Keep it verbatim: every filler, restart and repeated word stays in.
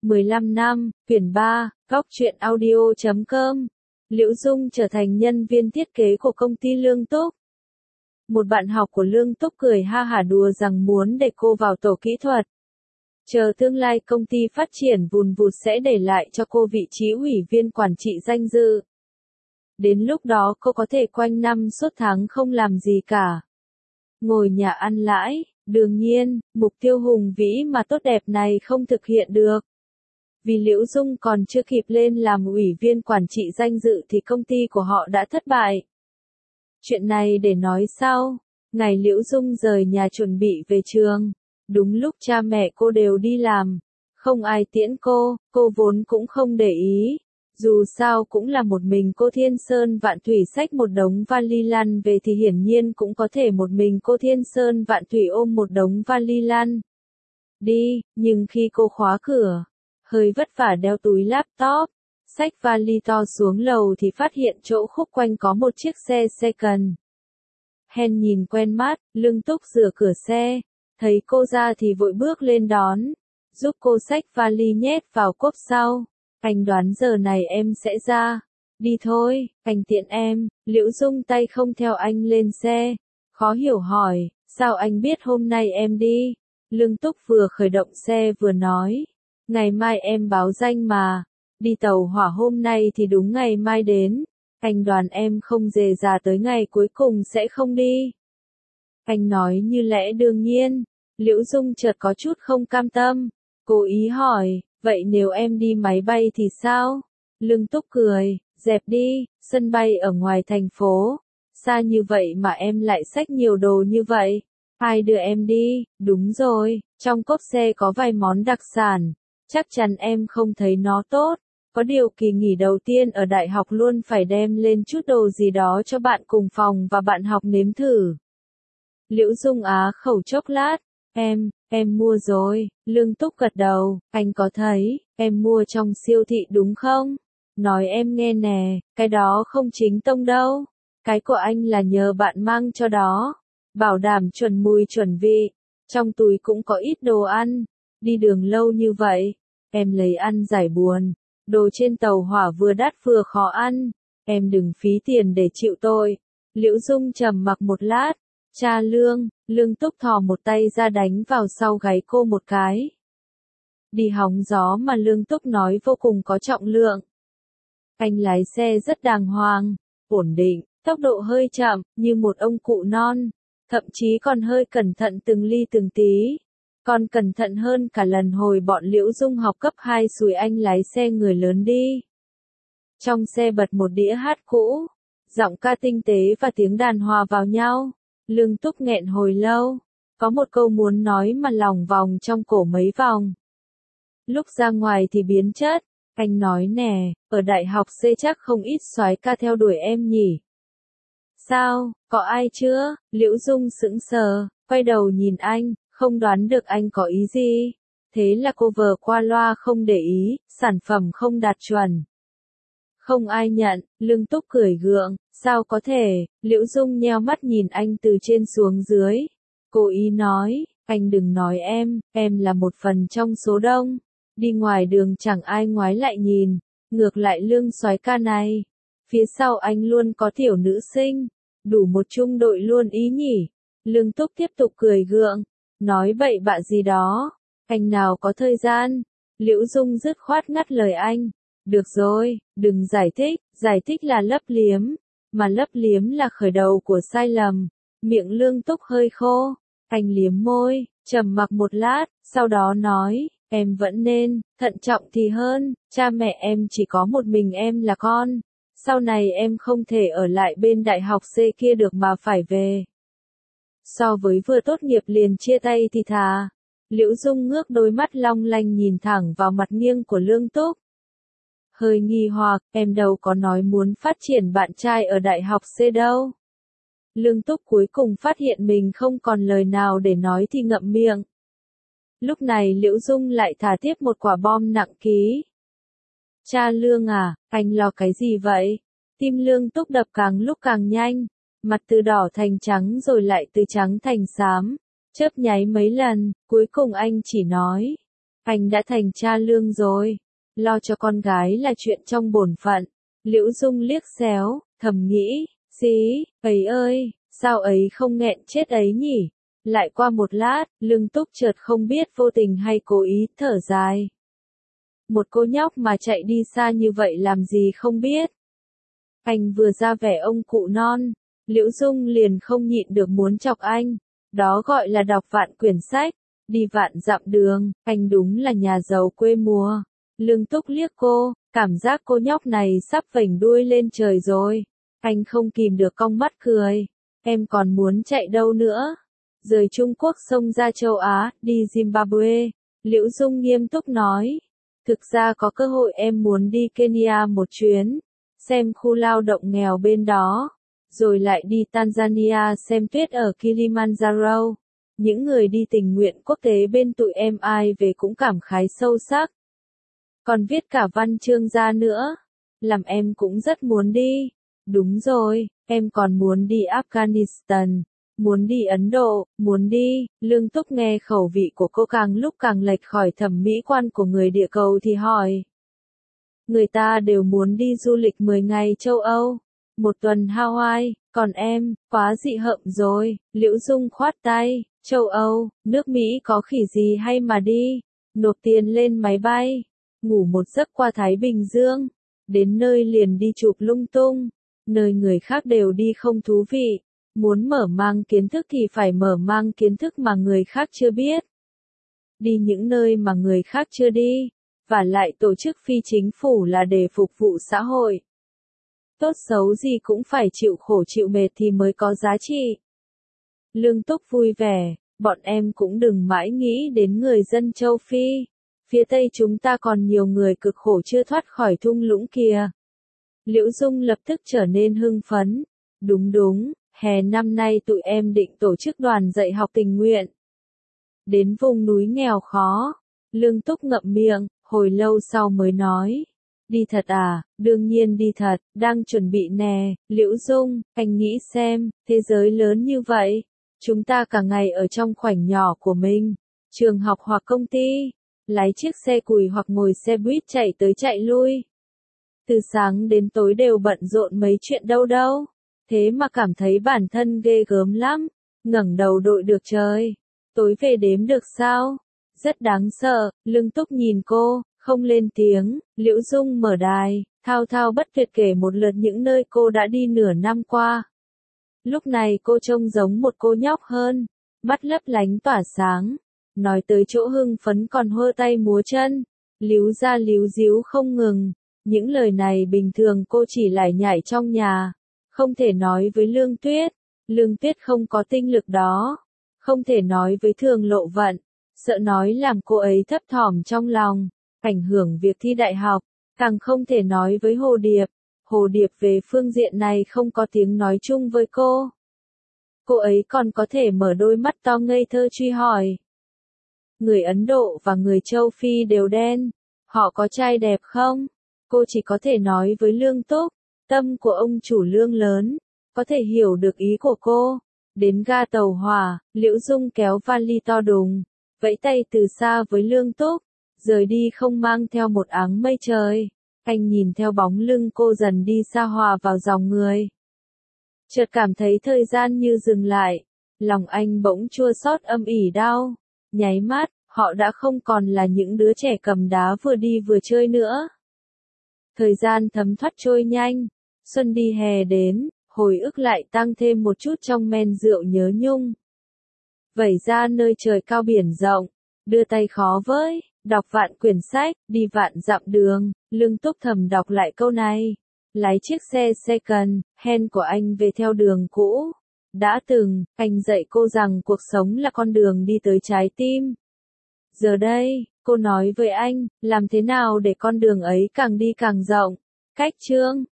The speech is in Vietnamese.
mười lăm năm, quyển ba, góc truyện audio chấm com. Liễu Dung trở thành nhân viên thiết kế của công ty Lương Túc. Một bạn học của Lương Túc cười ha hả đùa rằng muốn để cô vào tổ kỹ thuật. Chờ tương lai công ty phát triển vùn vụt sẽ để lại cho cô vị trí ủy viên quản trị danh dự. Đến lúc đó cô có thể quanh năm suốt tháng không làm gì cả. Ngồi nhà ăn lãi, đương nhiên, mục tiêu hùng vĩ mà tốt đẹp này không thực hiện được. Vì Liễu Dung còn chưa kịp lên làm ủy viên quản trị danh dự thì công ty của họ đã thất bại. Chuyện này để nói sau. Ngày Liễu Dung rời nhà chuẩn bị về trường, đúng lúc cha mẹ cô đều đi làm, không ai tiễn cô, cô vốn cũng không để ý. Dù sao cũng là một mình cô Thiên Sơn Vạn Thủy xách một đống vali lăn về thì hiển nhiên cũng có thể một mình cô Thiên Sơn Vạn Thủy ôm một đống vali lăn đi, nhưng khi cô khóa cửa, hơi vất vả đeo túi laptop, xách vali to xuống lầu thì phát hiện chỗ khúc quanh có một chiếc xe second hand nhìn quen mắt. Lương Túc rửa cửa xe, thấy cô ra thì vội bước lên đón, giúp cô xách vali nhét vào cốp sau. Anh đoán giờ này em sẽ ra. Đi thôi, anh tiện em. Liễu Dung tay không theo anh lên xe, khó hiểu hỏi, sao anh biết hôm nay em đi? Lương Túc vừa khởi động xe vừa nói, ngày mai em báo danh mà, đi tàu hỏa hôm nay thì đúng ngày mai đến, anh đoán em không dề dà tới ngày cuối cùng sẽ không đi. Anh nói như lẽ đương nhiên. Liễu Dung chợt có chút không cam tâm, cố ý hỏi, vậy nếu em đi máy bay thì sao? Lương Túc cười, dẹp đi, sân bay ở ngoài thành phố, xa như vậy mà em lại xách nhiều đồ như vậy. Ai đưa em đi? Đúng rồi, trong cốp xe có vài món đặc sản, chắc chắn em không thấy nó tốt. Có điều kỳ nghỉ đầu tiên ở đại học luôn phải đem lên chút đồ gì đó cho bạn cùng phòng và bạn học nếm thử. Liễu Dung á khẩu chốc lát, em, em mua rồi. Lương Túc gật đầu, anh có thấy, em mua trong siêu thị đúng không? Nói em nghe nè, cái đó không chính tông đâu. Cái của anh là nhờ bạn mang cho đó. Bảo đảm chuẩn mùi chuẩn vị. Trong túi cũng có ít đồ ăn. Đi đường lâu như vậy, em lấy ăn giải buồn. Đồ trên tàu hỏa vừa đắt vừa khó ăn. Em đừng phí tiền để chịu tội. Liễu Dung trầm mặc một lát. Cha Lương, Lương Túc thò một tay ra đánh vào sau gáy cô một cái. Đi hóng gió mà Lương Túc nói vô cùng có trọng lượng. Anh lái xe rất đàng hoàng, ổn định, tốc độ hơi chậm, như một ông cụ non, thậm chí còn hơi cẩn thận từng ly từng tí. Còn cẩn thận hơn cả lần hồi bọn Liễu Dung học cấp hai xùi anh lái xe người lớn đi. Trong xe bật một đĩa hát cũ, giọng ca tinh tế và tiếng đàn hòa vào nhau. Lương Túc nghẹn hồi lâu, có một câu muốn nói mà lòng vòng trong cổ mấy vòng. Lúc ra ngoài thì biến chất, anh nói nè, ở đại học C chắc không ít soái ca theo đuổi em nhỉ. Sao, có ai chưa? Liễu Dung sững sờ, quay đầu nhìn anh, không đoán được anh có ý gì. Thế là cô vờ qua loa không để ý, sản phẩm không đạt chuẩn. Không ai nhận. Lương Túc cười gượng, sao có thể? Liễu Dung nheo mắt nhìn anh từ trên xuống dưới. Cố ý nói, anh đừng nói em, em là một phần trong số đông. Đi ngoài đường chẳng ai ngoái lại nhìn, ngược lại Lương soái ca này. Phía sau anh luôn có tiểu nữ sinh, đủ một trung đội luôn ý nhỉ. Lương Túc tiếp tục cười gượng, nói bậy bạ gì đó, anh nào có thời gian. Liễu Dung dứt khoát ngắt lời anh. Được rồi, đừng giải thích, giải thích là lấp liếm, mà lấp liếm là khởi đầu của sai lầm. Miệng Lương Túc hơi khô, anh liếm môi, trầm mặc một lát, sau đó nói, em vẫn nên, thận trọng thì hơn, cha mẹ em chỉ có một mình em là con. Sau này em không thể ở lại bên đại học C kia được mà phải về. So với vừa tốt nghiệp liền chia tay thì thà. Liễu Dung ngước đôi mắt long lanh nhìn thẳng vào mặt nghiêng của Lương Túc. Hơi nghi hoặc, em đâu có nói muốn phát triển bạn trai ở đại học C đâu. Lương Túc cuối cùng phát hiện mình không còn lời nào để nói thì ngậm miệng. Lúc này Liễu Dung lại thả tiếp một quả bom nặng ký. Cha Lương à, anh lo cái gì vậy? Tim Lương Túc đập càng lúc càng nhanh, mặt từ đỏ thành trắng rồi lại từ trắng thành xám, chớp nháy mấy lần, cuối cùng anh chỉ nói. Anh đã thành cha Lương rồi. Lo cho con gái là chuyện trong bổn phận. Liễu Dung liếc xéo, thầm nghĩ, xí, ấy ơi, sao ấy không nghẹn chết ấy nhỉ? Lại qua một lát, Lương Túc chợt không biết vô tình hay cố ý thở dài. Một cô nhóc mà chạy đi xa như vậy làm gì không biết. Anh vừa ra vẻ ông cụ non, Liễu Dung liền không nhịn được muốn chọc anh. Đó gọi là đọc vạn quyển sách, đi vạn dặm đường, anh đúng là nhà giàu quê mùa. Lương Túc liếc cô, cảm giác cô nhóc này sắp vểnh đuôi lên trời rồi. Anh không kìm được cong mắt cười. Em còn muốn chạy đâu nữa? Rời Trung Quốc xông ra châu Á, đi Zimbabwe. Liễu Dung nghiêm túc nói. Thực ra có cơ hội em muốn đi Kenya một chuyến, xem khu lao động nghèo bên đó, rồi lại đi Tanzania xem tuyết ở Kilimanjaro. Những người đi tình nguyện quốc tế bên tụi em ai về cũng cảm khái sâu sắc. Còn viết cả văn chương ra nữa. Làm em cũng rất muốn đi. Đúng rồi, em còn muốn đi Afghanistan, muốn đi Ấn Độ, muốn đi. Lương Túc nghe khẩu vị của cô càng lúc càng lệch khỏi thẩm mỹ quan của người địa cầu thì hỏi. Người ta đều muốn đi du lịch mười ngày châu Âu, một tuần Hawaii, còn em, quá dị hợm rồi. Liễu Dung khoát tay, châu Âu, nước Mỹ có khỉ gì hay mà đi, nộp tiền lên máy bay, ngủ một giấc qua Thái Bình Dương, đến nơi liền đi chụp lung tung, nơi người khác đều đi không thú vị, muốn mở mang kiến thức thì phải mở mang kiến thức mà người khác chưa biết. Đi những nơi mà người khác chưa đi, và lại tổ chức phi chính phủ là để phục vụ xã hội. Tốt xấu gì cũng phải chịu khổ chịu mệt thì mới có giá trị. Lương Túc vui vẻ, bọn em cũng đừng mãi nghĩ đến người dân châu Phi. Phía Tây chúng ta còn nhiều người cực khổ chưa thoát khỏi thung lũng kìa. Liễu Dung lập tức trở nên hưng phấn. Đúng đúng, hè năm nay tụi em định tổ chức đoàn dạy học tình nguyện. Đến vùng núi nghèo khó. Lương Túc ngậm miệng, hồi lâu sau mới nói. Đi thật à, đương nhiên đi thật, đang chuẩn bị nè. Liễu Dung, anh nghĩ xem, thế giới lớn như vậy, chúng ta cả ngày ở trong khoảnh nhỏ của mình, trường học hoặc công ty, lái chiếc xe cùi hoặc ngồi xe buýt chạy tới chạy lui. Từ sáng đến tối đều bận rộn mấy chuyện đâu đâu, thế mà cảm thấy bản thân ghê gớm lắm, ngẩng đầu đội được trời, tối về đếm được sao? Rất đáng sợ. Lương Túc nhìn cô, không lên tiếng. Liễu Dung mở đài, thao thao bất tuyệt kể một lượt những nơi cô đã đi nửa năm qua. Lúc này cô trông giống một cô nhóc hơn, mắt lấp lánh tỏa sáng. Nói tới chỗ hưng phấn còn hơ tay múa chân, líu ra líu díu không ngừng. Những lời này bình thường cô chỉ lải nhải trong nhà, không thể nói với Lương Tuyết. Lương Tuyết không có tinh lực đó, không thể nói với Thường Lộ Vận, sợ nói làm cô ấy thấp thỏm trong lòng, ảnh hưởng việc thi đại học, càng không thể nói với Hồ Điệp. Hồ Điệp về phương diện này không có tiếng nói chung với cô. Cô ấy còn có thể mở đôi mắt to ngây thơ truy hỏi. Người Ấn Độ và người châu Phi đều đen, họ có trai đẹp không? Cô chỉ có thể nói với Lương Túc, tâm của ông chủ Lương lớn, có thể hiểu được ý của cô. Đến ga tàu hỏa, Liễu Dung kéo vali to đùng, vẫy tay từ xa với Lương Túc, rời đi không mang theo một áng mây trời. Anh nhìn theo bóng lưng cô dần đi xa hòa vào dòng người. Chợt cảm thấy thời gian như dừng lại, lòng anh bỗng chua xót âm ỉ đau. Nháy mắt, họ đã không còn là những đứa trẻ cầm đá vừa đi vừa chơi nữa. Thời gian thấm thoát trôi nhanh, xuân đi hè đến, hồi ức lại tăng thêm một chút trong men rượu nhớ nhung. Vẩy ra nơi trời cao biển rộng, đưa tay khó với, đọc vạn quyển sách, đi vạn dặm đường. Lương Túc thầm đọc lại câu này, lái chiếc xe second hand của anh về theo đường cũ. Đã từng, anh dạy cô rằng cuộc sống là con đường đi tới trái tim. Giờ đây, cô nói với anh, làm thế nào để con đường ấy càng đi càng rộng. Cách chương